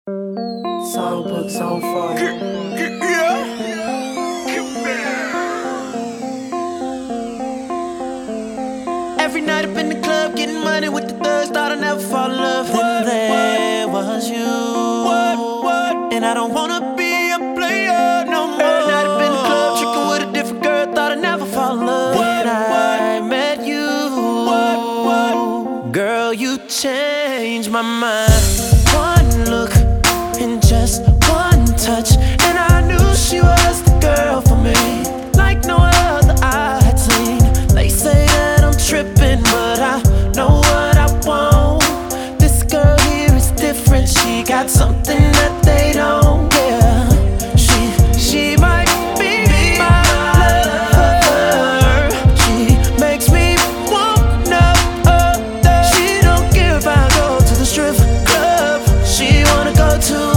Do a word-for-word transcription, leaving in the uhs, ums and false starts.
Songbooks on fire. Every night up in the club, getting money with the thugs. Thought I'd never fall in love. Then there was you. What, what? And I don't wanna be a player no more. Every night up in the club, tricking with a different girl. Thought I'd never fall in love. When I met you, what, what? Girl, you changed my mind. One look and just one touch, and I knew she was the girl for me, like no other I had seen. They say that I'm tripping, but I know what I want. This girl here is different. She got something that they don't. Yeah, she she might be my lover. She makes me want no other. She don't care if I go to the strip club. She wanna go to